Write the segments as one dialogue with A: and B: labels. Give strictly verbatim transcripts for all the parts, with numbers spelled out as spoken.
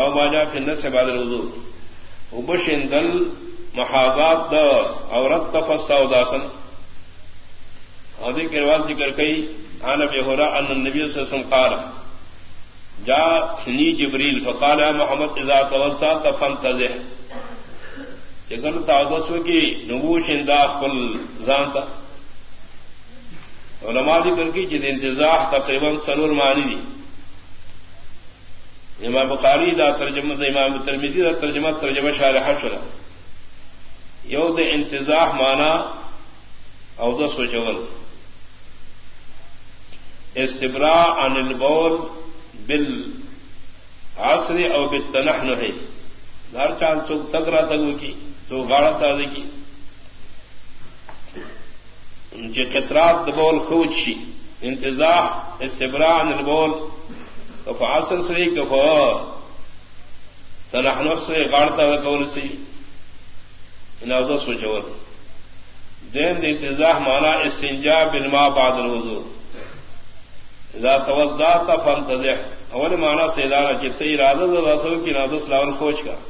A: او باجا فن سے بعد الوضو وبشندل محاذات دا عورت تفستا وداسن هذه کروان ذکر کئی عن ابي هريره ان النبي صلى الله عليه وسلم قال جاءني جبريل فقال يا محمد اذا توضأت فانتزه اگر تعوذ کی نبوش اندا قل زانتا علماء ذکر کی جد انتزاح تقریبا سلور معنی دی امام بخاری دا ترجمہ دا امام ترمذی دا ترجمہ ترجمہ شارح شرح یود انتزاح معنی او دا سوچول استبراء عن البول بالعصر او بالتنحنح ہر چاند چوک تک رہا تک کی تو گاڑا تازی کی جو قطرات دبول خوج شی انتزاح استبراء عن البول کف عصر سے کف تنحنح سے گاڑا تازی قول سے انہا دا سوچول دین انتزاح معنی استنجاء بالماء بعد الوضوء اذا توضأت فانتزح اول معنی سیدانا جتے ارادہ دا رسول کی نادس لاول خوچ کا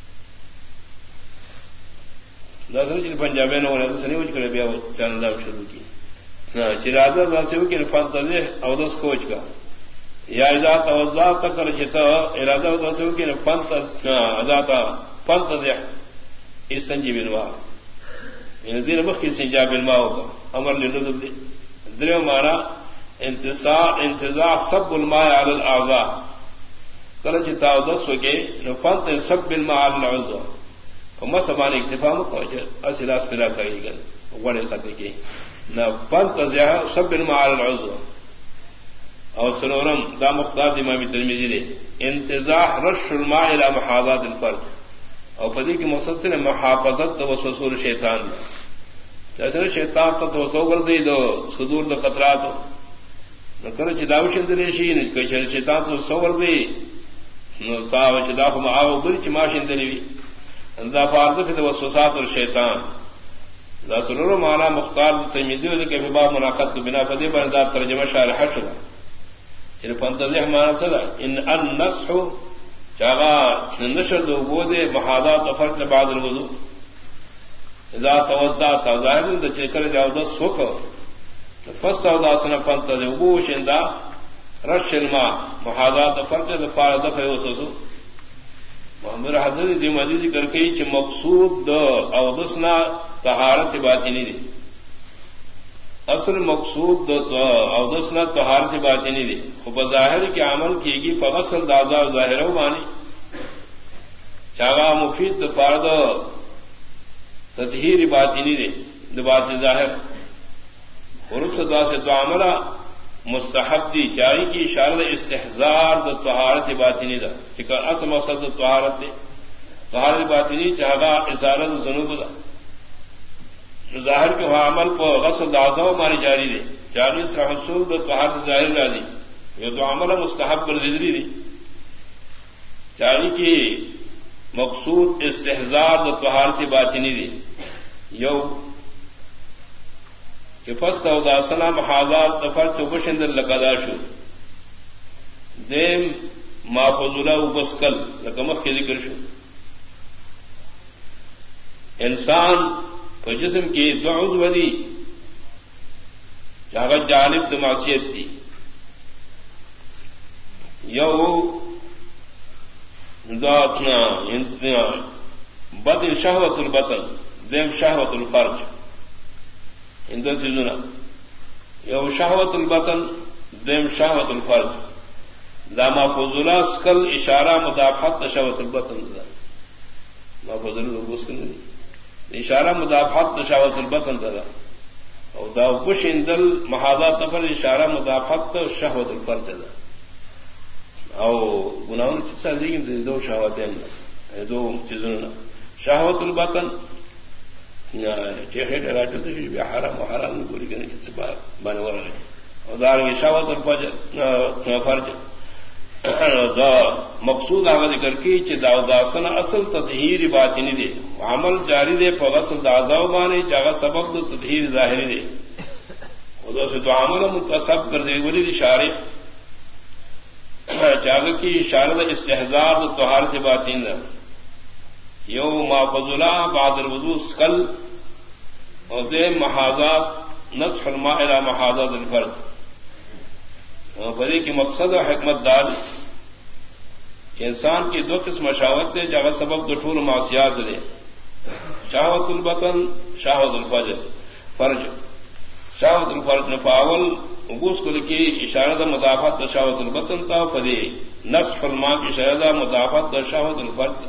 A: دسن چل پنجابی نے انہوں نے وچ کرے بیا چاندہ شروع کی چرادہ رسول کی فانتزح او دس خوچ کا یا اذا توضأت کر جتا ارادہ رسول کی فانتزح فانتزح استنجی بالماء ان دین مخ کی استنجا بالماء ہوگا امر للنذب دی دریو معنی انتزاع انتزاع سب الماء على الاعضاء کل چتا دس وکے نفنت سب الماء على العضو وما سبان اکتفا مکوچ اصل اس پیرا کئی گل وڑے خطے کی نہ فنتزع سب الماء على العضو اور سنورم دا مختار امام ترمذی نے انتزاع رش الماء الى محاذات الفرج اور پدی کی مقصد سے محافظت وسوسہ شیطان جیسے شیطان تو وسو کر دی دو صدور دو قطرات نہ کرے چداو شندریشی نے کہ شیطان تو وسو کر دی نو تا چدا کو معاو بل چ ماشین دلی اندا فارد فی وسوسات اور شیطان ذات سرور معنی مختار ترمذی نے کہ باب مناقض کے بنا پدی پر دا ترجمہ شارح شدا چر فانتزح معنی صدا ان النصح چاغا نشر دو بودے محاذات فرق بعد الوضوء اذا توضأت ظاہر دے چکر جاو دس سوک فاستوداسن فانتزع بوش اندا رش الماء محاذات فرق دفاع دفع وسوسو محمد حضرت دی مدی ذکر کئی چ مقصود دو او دسنا طہارت باطنی دی اصل مقصود دو او دسنا طہارت باطنی دی خوب ظاہر کی عمل کی گی فغسل دازا ظاہر ہو مانی چاگا مفید دفار دو تطہیر باطنی دی دبات ظاہر حروف صدا سے تو عملہ مستحب دی چاہی کی اشارت استحزار دو طہارت باطنی دا چکر اصل مقصد دو طہارت دی طہارت باطنی چاگا ازالت ذنوب دا ظاہر کے عمل کو غسل دازا مانی جاری دی جاری اس حصول دو طہارت ظاہر راضی یہ تو عمل مستحب کر زدری دی جاری کی مقصود استحزار دو طہارت باطنی دی یو کہ فست او داسنا محاذات دفر چوبشندر لقدا شو دیم ما فضلہ وبسکل لکمخ کے ذکر شو انسان کو جسم کی دو عضو دی جہاں جانب دو معصیت دی یو داتنا بدن شہوت البطن دیم شہوت الفرج ان دو چیزوں یو شہوت البطن دیم شہوت الفرج دا محفوظ اسکل اشارہ مدافعت شہوت البطن دا محفوظ اسکل اشارہ مدافعت شہوت البطن دا اور دا پش اندل محاذات نفر اشارہ مدافعت شہوت الفرج دا او گناہوں کی سازی کی دو شہوتیں دو چیزوں شہوت البطن چیخے ڈراٹو تو حرام حرام گوری کرنے کی بنے والے اور دار شہوت الفرج فرج دا مقصود آغاز ذکر کی چ داوداسن اصل تطہیر باطنی دے عمل جاری دے فغسل دازاو بانے جگہ سبب دو تطہیر ظاہری دے خدا سے تو عمل منتصب کر دے ولی اشارے چاگ کی شارد استحزار طہارت باطن یو ما فضلا بعد الوضو سکل اور دے محاذات نصح الماء الى محاذات الفرد بڑی کی مقصد و حکمت دار کہ انسان کی دو قسم شہوت دے جگہ سبب دو ٹھول معصیات دے شہوت البطن شہوت الفرج فرج شہوت الفرج نفاول ابوس کو لکی اشارہ مدافعت شہوت البطن تا فدی نصح الماء کی شہدہ مدافعت شہوت الفرج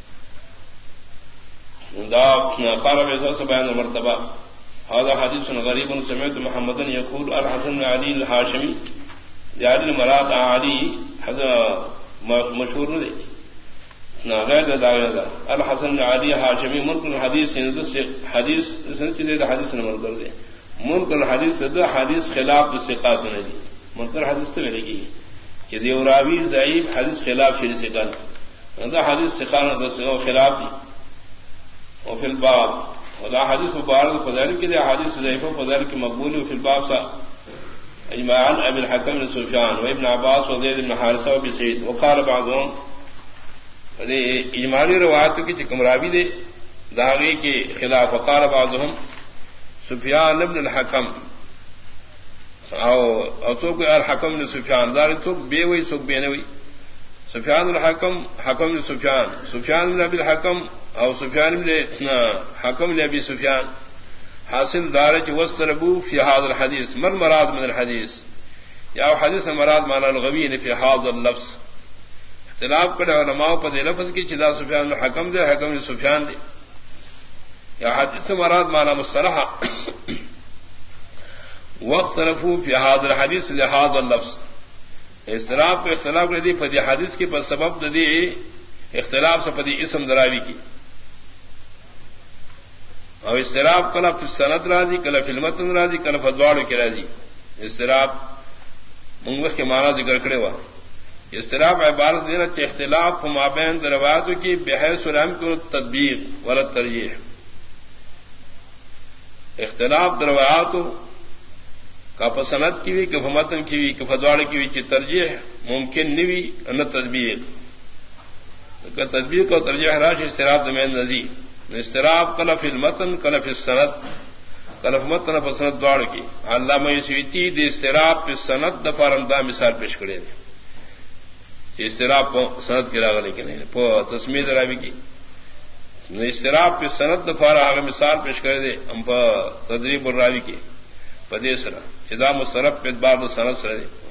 A: دا قارب ایسا سے بیان مرتبہ هذا حدیث غریب سمعت محمدن یقول الحسن علی الحاشمی علی مراد علی مشہور نہیں غیر دعوی الحسن علی ہاشمی منکر حدیث حدیث حدیث نمبر کر دے منکر حدیث حدیث خلاف ثقات نہیں منکر حدیث تو ملے گی کہ دیوراوی ضعیف حدیث خلاف شری سے کن حدیث ثقات خلاف دی وفي الباب ولا حديث مبارك فذلك كده حديث ضعيف فذلك مقبول وفي الباب سا اجماعا ابي الحكم بن سفيان وابن عباس وزيد بن حارثه وابي سعيد وقال بعضهم هذه اجماعی روایت کی چکم راوی دے داغی کے خلاف وقال بعضهم سفيان بن الحكم او او تو کو الحكم بن سفيان دار تو بے وی سو بے نوی سفیان الحکم حکم سفیان سفیان بن ابی الحکم او سفیان بن حکم بن ابی سفیان حاصل دارج وستربو فی هذا الحديث من مراد من الحديث یا حدیث مراد معنی الغوی فی هذا اللفظ اختلاف کرے علماء پر لفظ کی چدا سفیان بن حکم دے حکم بن سفیان دے یا حدیث مراد معنی مصطلح واختلفوا فی هذا الحديث لهذا اللفظ اختلاف کو اختلاف کر دی فدی حدیث کے پر سبب دی اختلاف سے فدی اسم دراوی کی اور اختلاف کلا فی السند راضی کلا فی المتن راضی کلا فدوار کی راضی اختلاف منگوخ کے معنی ذکر کرے ہوا اختلاف عبارت دینا کہ اختلاف مابین روایتوں کی بحیث رحم کو تدبیر ولا ترجیح اختلاف روایتوں کا پسند کی ہوئی کہ متن کی ہوئی کہ فدواڑ کی ہوئی کہ ترجیح ممکن نہیں نہ تدبیر کا تدبیر کو ترجیح راش استراب دمین نظیر استراب کلف المتن کلف السند کلف متن پسند دوڑ کی علامہ سویتی دے استراب پہ سند دفارمدہ مثال پیش کرے دے استراب سند گرا لیکن تسمید راوی کی استراب پہ سند دفارا مثال پیش کرے دے ہم تدریب الراوی کی پدیسرا چدا مصرف پہ بار سنت سرے